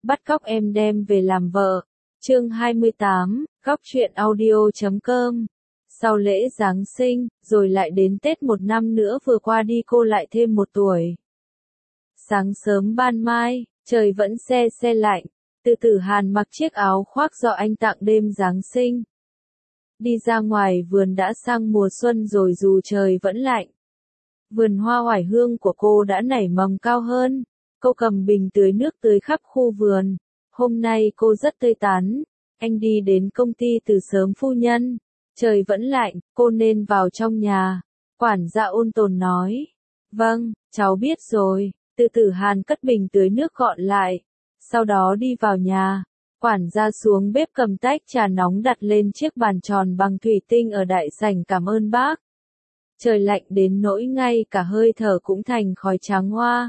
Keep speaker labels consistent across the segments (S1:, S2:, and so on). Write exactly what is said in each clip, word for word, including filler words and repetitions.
S1: bắt cóc em đem về làm vợ. Chương hai mươi tám, góc truyện audio chấm com. Sau lễ Giáng sinh, rồi lại đến Tết một năm nữa vừa qua đi cô lại thêm một tuổi. Sáng sớm ban mai, trời vẫn se se lạnh, Từ Tử Hàn mặc chiếc áo khoác do anh tặng đêm Giáng sinh. Đi ra ngoài vườn đã sang mùa xuân rồi dù trời vẫn lạnh. Vườn hoa oải hương của cô đã nảy mầm cao hơn. Cô cầm bình tưới nước tưới khắp khu vườn. Hôm nay cô rất tươi tắn. Anh đi đến công ty từ sớm phu nhân. Trời vẫn lạnh, cô nên vào trong nhà. Quản gia ôn tồn nói. Vâng, cháu biết rồi. Từ Tử Hàn cất bình tưới nước gọn lại. Sau đó đi vào nhà. Quản gia xuống bếp cầm tách trà nóng đặt lên chiếc bàn tròn bằng thủy tinh ở đại sảnh cảm ơn bác. Trời lạnh đến nỗi ngay cả hơi thở cũng thành khói trắng hoa.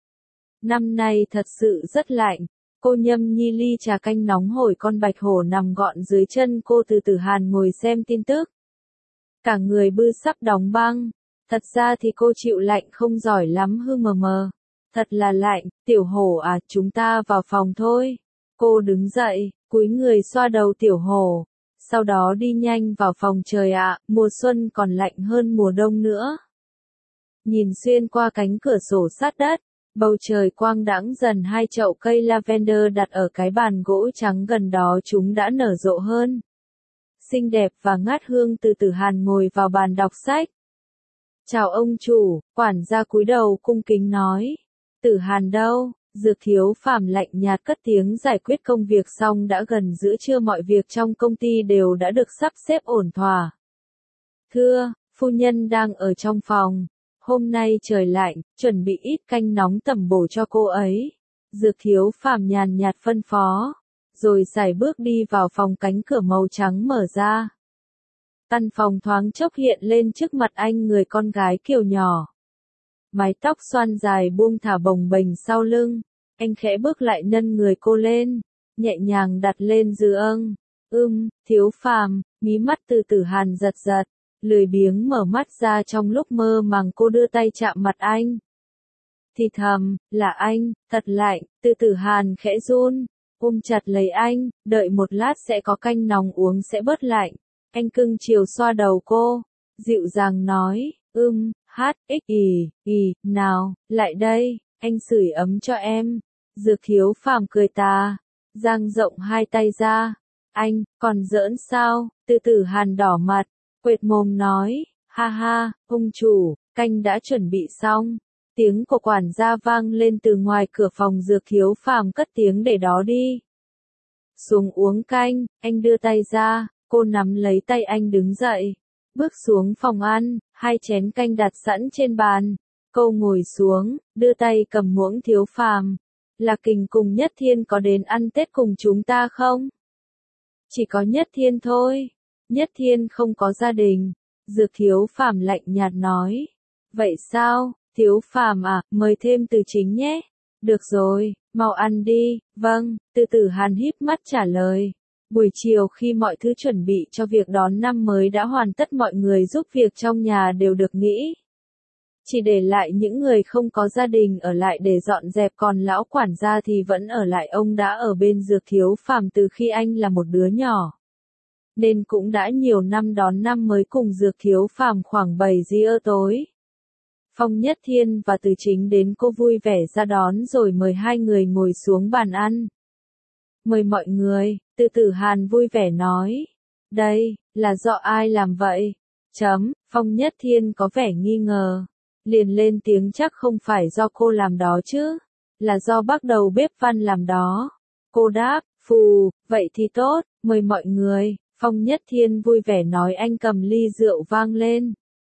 S1: Năm nay thật sự rất lạnh. Cô nhâm nhi ly trà canh nóng hổi con bạch hổ nằm gọn dưới chân cô. Từ Tử Hàn ngồi xem tin tức. Cả người bư sắp đóng băng. Thật ra thì cô chịu lạnh không giỏi lắm hư mờ mờ. Thật là lạnh, tiểu hổ à, chúng ta vào phòng thôi. Cô đứng dậy, cúi người xoa đầu tiểu hổ. Sau đó đi nhanh vào phòng. Trời ạ, mùa xuân còn lạnh hơn mùa đông nữa. Nhìn xuyên qua cánh cửa sổ sát đất, bầu trời quang đãng dần. Hai chậu cây lavender đặt ở cái bàn gỗ trắng gần đó chúng đã nở rộ hơn. Xinh đẹp và ngát hương. Từ Tử Hàn ngồi vào bàn đọc sách. Chào ông chủ, quản gia cúi đầu cung kính nói. Tử Hàn đâu? Dược Thiếu Phàm lạnh nhạt cất tiếng. Giải quyết công việc xong đã gần giữa trưa, mọi việc trong công ty đều đã được sắp xếp ổn thỏa. Thưa, phu nhân đang ở trong phòng. Hôm nay trời lạnh, chuẩn bị ít canh nóng tẩm bổ cho cô ấy. Dược Thiếu Phàm nhàn nhạt phân phó, rồi sải bước đi vào phòng. Cánh cửa màu trắng mở ra. Căn phòng thoáng chốc hiện lên trước mặt anh người con gái kiều nhỏ. Mái tóc xoăn dài buông thả bồng bềnh sau lưng. Anh khẽ bước lại nâng người cô lên, nhẹ nhàng đặt lên giường. Ưm, Thiếu Phàm, mí mắt Từ Tử Hàn giật giật, lười biếng mở mắt ra. Trong lúc mơ màng cô đưa tay chạm mặt anh. Thì thầm, là anh, thật lạnh. Từ Tử Hàn khẽ run, ôm chặt lấy anh, đợi một lát sẽ có canh nóng uống sẽ bớt lạnh. Anh cưng chiều xoa đầu cô, dịu dàng nói, ưm, hát, ích, ì, ì, nào, lại đây, anh sưởi ấm cho em. Dược Thiếu Phàm cười tà, dang rộng hai tay ra. Anh, còn giỡn sao? Từ Tử Hàn đỏ mặt, quệt mồm nói, ha ha, ông chủ, canh đã chuẩn bị xong. Tiếng của quản gia vang lên từ ngoài cửa phòng. Dược Thiếu Phàm cất tiếng để đó đi. Xuống uống canh, anh đưa tay ra, cô nắm lấy tay anh đứng dậy. Bước xuống phòng ăn, hai chén canh đặt sẵn trên bàn. Cô ngồi xuống, đưa tay cầm muỗng. Thiếu Phàm, là Kình cùng Nhất Thiên có đến ăn Tết cùng chúng ta không? Chỉ có Nhất Thiên thôi. Nhất Thiên không có gia đình. Dược Thiếu Phàm lạnh nhạt nói. Vậy sao, Thiếu Phàm à, mời thêm Từ Chính nhé. Được rồi, mau ăn đi. Vâng, Từ Tử Hàn híp mắt trả lời. Buổi chiều khi mọi thứ chuẩn bị cho việc đón năm mới đã hoàn tất, mọi người giúp việc trong nhà đều được nghỉ. Chỉ để lại những người không có gia đình ở lại để dọn dẹp, còn lão quản gia thì vẫn ở lại. Ông đã ở bên Dược Thiếu Phàm từ khi anh là một đứa nhỏ, nên cũng đã nhiều năm đón năm mới cùng Dược Thiếu Phàm khoảng bảy giờ tối. Phong Nhất Thiên và Từ Chính đến, cô vui vẻ ra đón rồi mời hai người ngồi xuống bàn ăn. Mời mọi người, Từ Tử Hàn vui vẻ nói. Đây, là do ai làm vậy? Chấm, Phong Nhất Thiên có vẻ nghi ngờ. Liền lên tiếng, chắc không phải do cô làm đó chứ. Là do bác đầu bếp Văn làm đó. Cô đáp, phù, vậy thì tốt, mời mọi người. Phong Nhất Thiên vui vẻ nói. Anh cầm ly rượu vang lên.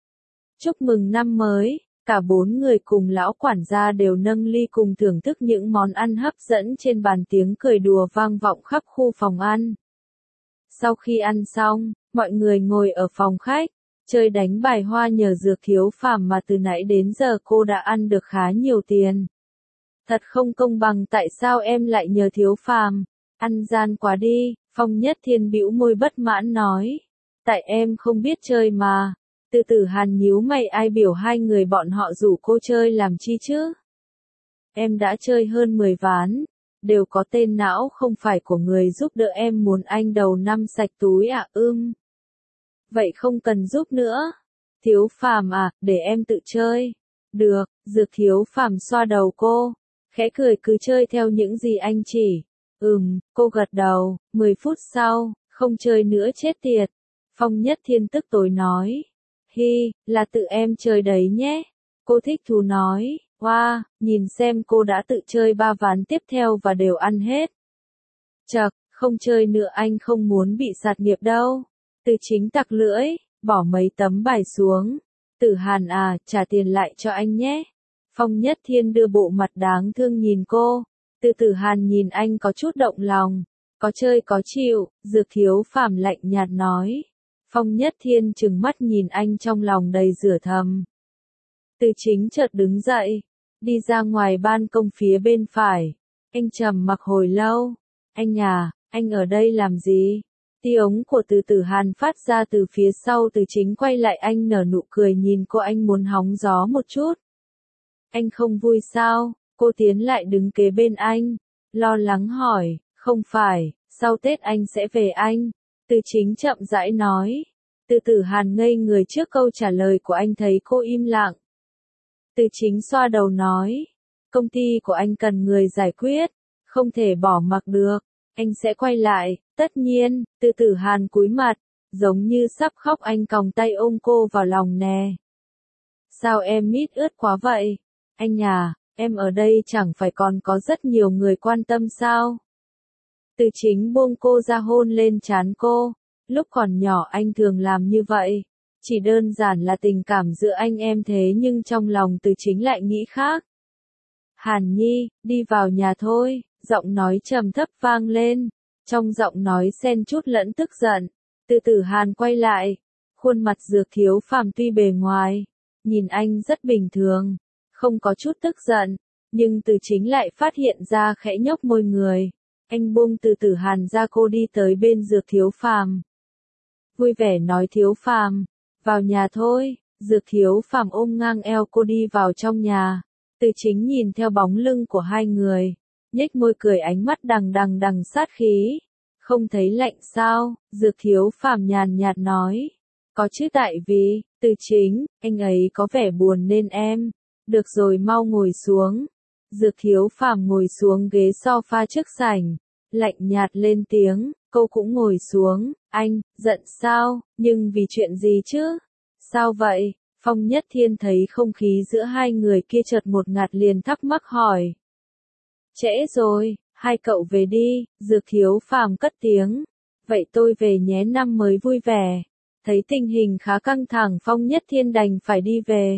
S1: Chúc mừng năm mới. Cả bốn người cùng lão quản gia đều nâng ly cùng thưởng thức những món ăn hấp dẫn trên bàn. Tiếng cười đùa vang vọng khắp khu phòng ăn. Sau khi ăn xong, mọi người ngồi ở phòng khách, chơi đánh bài hoa. Nhờ Dược Thiếu Phàm mà từ nãy đến giờ cô đã ăn được khá nhiều tiền. Thật không công bằng, tại sao em lại nhờ Thiếu Phàm? Ăn gian quá đi. Phong Nhất Thiên bĩu môi bất mãn nói. Tại em không biết chơi mà. Từ Tử Hàn nhíu mày, ai biểu hai người bọn họ rủ cô chơi làm chi chứ? Em đã chơi hơn mười ván, đều có tên não không phải của người giúp đỡ em muốn anh đầu năm sạch túi à ưm. Vậy không cần giúp nữa. Thiếu Phàm à, để em tự chơi. Được, Dược Thiếu Phàm xoa đầu cô, khẽ cười cứ chơi theo những gì anh chỉ. Ừm, cô gật đầu, mười phút sau, không chơi nữa chết tiệt. Phong Nhất Thiên tức tối nói. Hi, là tự em chơi đấy nhé. Cô thích thú nói, wow, nhìn xem cô đã tự chơi ba ván tiếp theo và đều ăn hết. Chật, không chơi nữa anh không muốn bị sạt nghiệp đâu. Từ Chính tặc lưỡi, bỏ mấy tấm bài xuống. Tử Hàn à, trả tiền lại cho anh nhé. Phong Nhất Thiên đưa bộ mặt đáng thương nhìn cô. Từ Tử Hàn nhìn anh có chút động lòng. Có chơi có chịu, Dược Thiếu Phàm lạnh nhạt nói. Phong Nhất Thiên trừng mắt nhìn anh trong lòng đầy rửa thầm. Từ Chính chợt đứng dậy, đi ra ngoài ban công phía bên phải. Anh trầm mặc hồi lâu. Anh à, anh ở đây làm gì? Tiếng của Từ Tử Hàn phát ra từ phía sau. Từ Chính quay lại anh nở nụ cười nhìn cô, anh muốn hóng gió một chút. Anh không vui sao? Cô tiến lại đứng kế bên anh, lo lắng hỏi, không phải, sau Tết anh sẽ về anh. Từ Chính chậm rãi nói. Từ Tử Hàn ngây người trước câu trả lời của anh thấy cô im lặng. Từ Chính xoa đầu nói, công ty của anh cần người giải quyết, không thể bỏ mặc được, anh sẽ quay lại, tất nhiên. Từ Tử Hàn cúi mặt, giống như sắp khóc, anh còng tay ôm cô vào lòng nè. Sao em mít ướt quá vậy? Anh à, em ở đây chẳng phải còn có rất nhiều người quan tâm sao? Từ Chính buông cô ra hôn lên trán cô, lúc còn nhỏ anh thường làm như vậy. Chỉ đơn giản là tình cảm giữa anh em thế nhưng trong lòng Từ Chính lại nghĩ khác. Hàn Nhi, đi vào nhà thôi, giọng nói trầm thấp vang lên, trong giọng nói xen chút lẫn tức giận. Từ Tử Hàn quay lại, khuôn mặt Dược Thiếu Phàm tuy bề ngoài, nhìn anh rất bình thường, không có chút tức giận, nhưng Từ Chính lại phát hiện ra khẽ nhếch môi người. Anh buông Từ Tử Hàn ra, cô đi tới bên Dược Thiếu Phàm. Vui vẻ nói Thiếu Phàm, vào nhà thôi. Dược Thiếu Phàm ôm ngang eo cô đi vào trong nhà. Từ Chính nhìn theo bóng lưng của hai người, nhếch môi cười, ánh mắt đằng đằng đằng sát khí. Không thấy lạnh sao? Dược Thiếu Phàm nhàn nhạt nói. Có chứ, tại vì, Từ Chính, anh ấy có vẻ buồn nên em. Được rồi, mau ngồi xuống. Dược Thiếu Phàm ngồi xuống ghế sofa trước sảnh, lạnh nhạt lên tiếng, cô cũng ngồi xuống. Anh, giận sao? Nhưng vì chuyện gì chứ? Sao vậy? Phong Nhất Thiên thấy không khí giữa hai người kia chợt một ngạt liền thắc mắc hỏi. Trễ rồi, hai cậu về đi. Dược Thiếu Phàm cất tiếng. Vậy tôi về nhé, năm mới vui vẻ. Thấy tình hình khá căng thẳng, Phong Nhất Thiên đành phải đi về.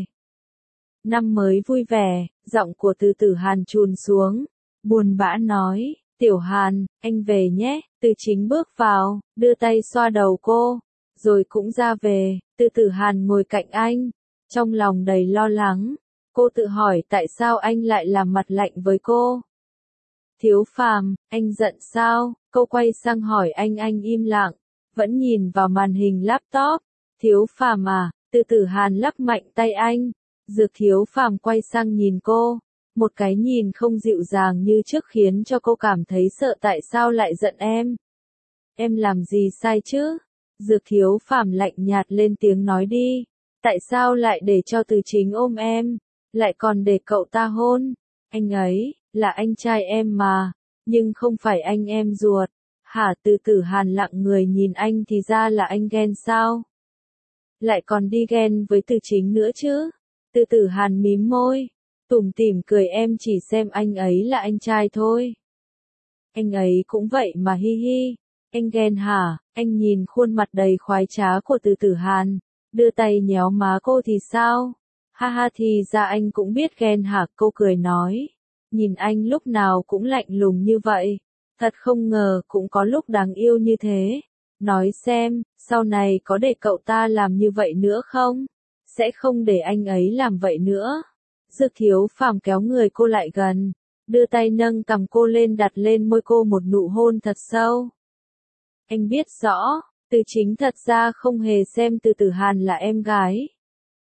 S1: Năm mới vui vẻ, giọng của Từ Tử Hàn trùn xuống, buồn bã nói, Tiểu Hàn, anh về nhé. Từ Chính bước vào, đưa tay xoa đầu cô, rồi cũng ra về. Từ Tử Hàn ngồi cạnh anh, trong lòng đầy lo lắng. Cô tự hỏi tại sao anh lại làm mặt lạnh với cô. Thiếu Phàm, anh giận sao? Cô quay sang hỏi anh, anh im lặng, vẫn nhìn vào màn hình laptop. Thiếu Phàm à? Từ Tử Hàn lắc mạnh tay anh. Dược Thiếu Phàm quay sang nhìn cô, một cái nhìn không dịu dàng như trước khiến cho cô cảm thấy sợ. Tại sao lại giận em? Em làm gì sai chứ? Dược Thiếu Phàm lạnh nhạt lên tiếng, nói đi. Tại sao lại để cho Từ Chính ôm em, lại còn để cậu ta hôn? Anh ấy, là anh trai em mà, nhưng không phải anh em ruột. Hả? Từ Tử Hàn lặng người nhìn anh, thì ra là anh ghen sao? Lại còn đi ghen với Từ Chính nữa chứ? Từ Tử Hàn mím môi, tủm tỉm cười, em chỉ xem anh ấy là anh trai thôi. Anh ấy cũng vậy mà, hi hi. Anh ghen hả? Anh nhìn khuôn mặt đầy khoái trá của Từ Tử Hàn, đưa tay nhéo má cô, thì sao? Ha ha, thì ra anh cũng biết ghen hả? Cô cười nói, nhìn anh lúc nào cũng lạnh lùng như vậy, thật không ngờ cũng có lúc đáng yêu như thế. Nói xem, sau này có để cậu ta làm như vậy nữa không? Sẽ không để anh ấy làm vậy nữa. Dược Thiếu Phàm kéo người cô lại gần, đưa tay nâng cằm cô lên, đặt lên môi cô một nụ hôn thật sâu. Anh biết rõ, Từ Chính thật ra không hề xem Từ Tử Hàn là em gái.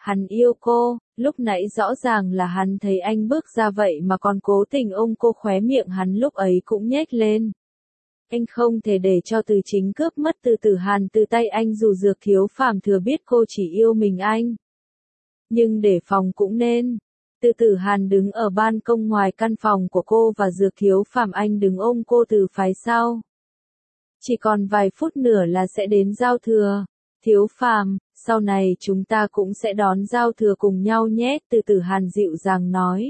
S1: Hắn yêu cô, lúc nãy rõ ràng là hắn thấy anh bước ra vậy mà còn cố tình ôm cô, khóe miệng hắn lúc ấy cũng nhếch lên. Anh không thể để cho Từ Chính cướp mất Từ Tử Hàn từ tay anh, dù Dược Thiếu Phàm thừa biết cô chỉ yêu mình anh. Nhưng để phòng cũng nên. Từ Tử Hàn đứng ở ban công ngoài căn phòng của cô và Dược Thiếu Phàm anh đứng ôm cô từ phía sau. Chỉ còn vài phút nữa là sẽ đến giao thừa. Thiếu Phàm, sau này chúng ta cũng sẽ đón giao thừa cùng nhau nhé, Từ Tử Hàn dịu dàng nói.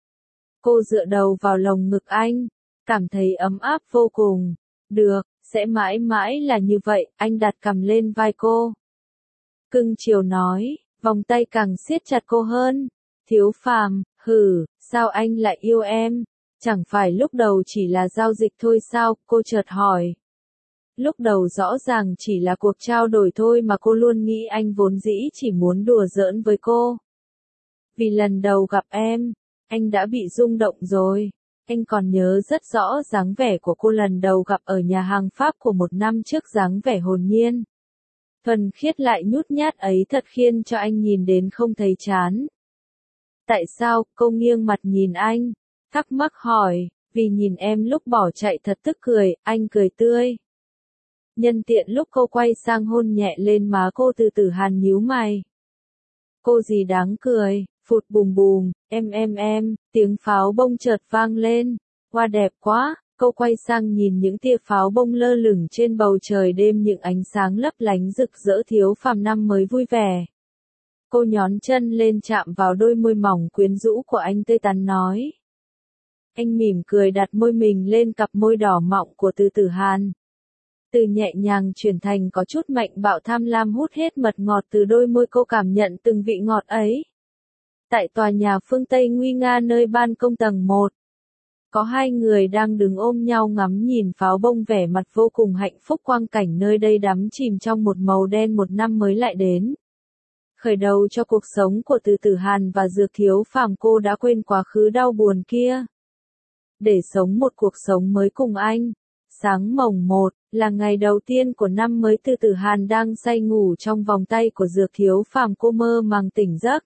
S1: Cô dựa đầu vào lồng ngực anh, cảm thấy ấm áp vô cùng. Được, sẽ mãi mãi là như vậy, anh đặt cằm lên vai cô. Cưng chiều nói, vòng tay càng siết chặt cô hơn. Thiếu Phàm, hừ, sao anh lại yêu em? Chẳng phải lúc đầu chỉ là giao dịch thôi sao? Cô chợt hỏi. Lúc đầu rõ ràng chỉ là cuộc trao đổi thôi mà cô luôn nghĩ anh vốn dĩ chỉ muốn đùa giỡn với cô. Vì lần đầu gặp em, anh đã bị rung động rồi. Anh còn nhớ rất rõ dáng vẻ của cô lần đầu gặp ở nhà hàng Pháp của một năm trước, dáng vẻ hồn nhiên. Thuần khiết lại nhút nhát ấy thật khiến cho anh nhìn đến không thấy chán. Tại sao? Cô nghiêng mặt nhìn anh, thắc mắc hỏi. Vì nhìn em lúc bỏ chạy thật tức cười, anh cười tươi. Nhân tiện lúc cô quay sang hôn nhẹ lên má cô, Từ Tử Hàn nhíu mày. Cô gì đáng cười, phụt bùm bùm, em em em, tiếng pháo bông chợt vang lên. Hoa đẹp quá, cô quay sang nhìn những tia pháo bông lơ lửng trên bầu trời đêm, những ánh sáng lấp lánh rực rỡ. Thiếu Phàm năm mới vui vẻ. Cô nhón chân lên chạm vào đôi môi mỏng quyến rũ của anh, tươi tắn nói. Anh mỉm cười đặt môi mình lên cặp môi đỏ mọng của Từ Tử Hàn. Từ nhẹ nhàng chuyển thành có chút mạnh bạo, tham lam hút hết mật ngọt từ đôi môi cô, cảm nhận từng vị ngọt ấy. Tại tòa nhà phương Tây nguy nga nơi ban công tầng một, có hai người đang đứng ôm nhau ngắm nhìn pháo bông, vẻ mặt vô cùng hạnh phúc. Quang cảnh nơi đây đắm chìm trong một màu đen, một năm mới lại đến. Khởi đầu cho cuộc sống của Từ Tử Hàn và Dược Thiếu Phàm, cô đã quên quá khứ đau buồn kia, để sống một cuộc sống mới cùng anh. Sáng mồng một, là ngày đầu tiên của năm mới. Từ Tử Hàn đang say ngủ trong vòng tay của Dược Thiếu Phàm, cô mơ màng tỉnh giấc.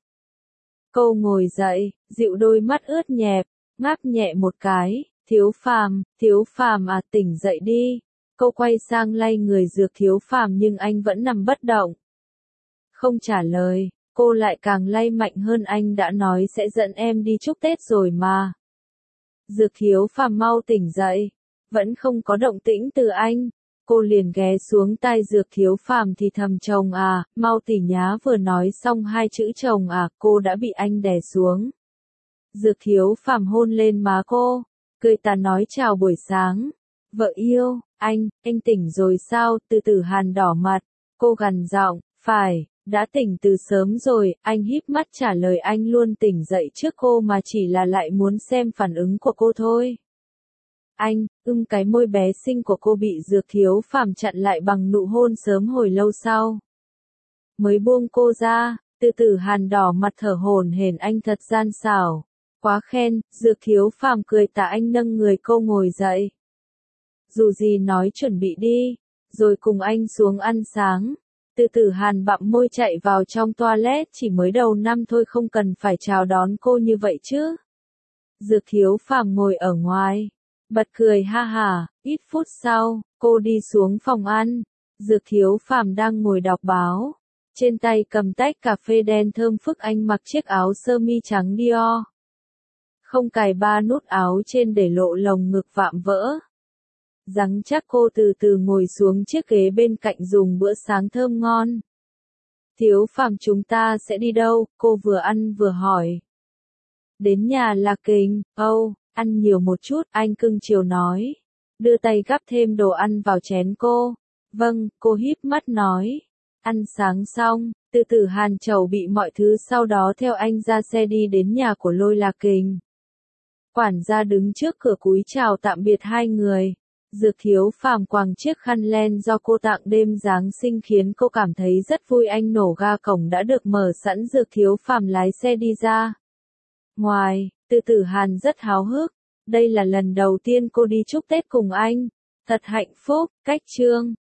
S1: Cô ngồi dậy, dịu đôi mắt ướt nhẹp, ngáp nhẹ một cái. Thiếu Phàm, Thiếu Phàm à, tỉnh dậy đi. Cô quay sang lay người Dược Thiếu Phàm nhưng anh vẫn nằm bất động. Không trả lời, cô lại càng lay mạnh hơn. Anh đã nói sẽ dẫn em đi chúc Tết rồi mà. Dược Thiếu Phàm mau tỉnh dậy. Vẫn không có động tĩnh từ anh. Cô liền ghé xuống tai Dược Thiếu Phàm thì thầm, chồng à, mau tỉ nhá. Vừa nói xong hai chữ chồng à, cô đã bị anh đè xuống. Dược Thiếu Phàm hôn lên má cô, cười tà nói chào buổi sáng. Vợ yêu, anh, anh tỉnh rồi sao? Từ Tử Hàn đỏ mặt, cô gằn giọng, phải, đã tỉnh từ sớm rồi. Anh híp mắt trả lời, anh luôn tỉnh dậy trước cô mà, chỉ là lại muốn xem phản ứng của cô thôi. Anh, ưng cái môi bé xinh của cô bị Dược Thiếu Phàm chặn lại bằng nụ hôn sớm hồi lâu sau. Mới buông cô ra, Từ Tử Hàn đỏ mặt thở hổn hển, anh thật gian xảo. Quá khen, Dược Thiếu Phàm cười tà, anh nâng người cô ngồi dậy. Dù gì nói chuẩn bị đi, rồi cùng anh xuống ăn sáng. Từ Tử Hàn bặm môi chạy vào trong toilet, chỉ mới đầu năm thôi không cần phải chào đón cô như vậy chứ. Dược Thiếu Phàm ngồi ở ngoài, bật cười ha hả. Ít phút sau, cô đi xuống phòng ăn. Dược Thiếu Phàm đang ngồi đọc báo, trên tay cầm tách cà phê đen thơm phức. Anh mặc chiếc áo sơ mi trắng Dior, không cài ba nút áo trên để lộ lồng ngực vạm vỡ. Rắn chắc cô từ từ ngồi xuống chiếc ghế bên cạnh dùng bữa sáng thơm ngon. Thiếu Phàm, chúng ta sẽ đi đâu? Cô vừa ăn vừa hỏi. Đến nhà Lạc Kình. Âu, oh, ăn nhiều một chút, anh cưng chiều nói. Đưa tay gắp thêm đồ ăn vào chén cô. Vâng, cô híp mắt nói. Ăn sáng xong, Từ Tử Hàn chầu bị mọi thứ, sau đó theo anh ra xe đi đến nhà của Lôi Lạc Kình. Quản gia đứng trước cửa cúi chào tạm biệt hai người. Dược Thiếu Phàm quàng chiếc khăn len do cô tặng đêm Giáng sinh khiến cô cảm thấy rất vui. Anh nổ ga, cổng đã được mở sẵn. Dược Thiếu Phàm lái xe đi ra. Ngoài, Từ Tử Hàn rất háo hức. Đây là lần đầu tiên cô đi chúc Tết cùng anh. Thật hạnh phúc. Cách chương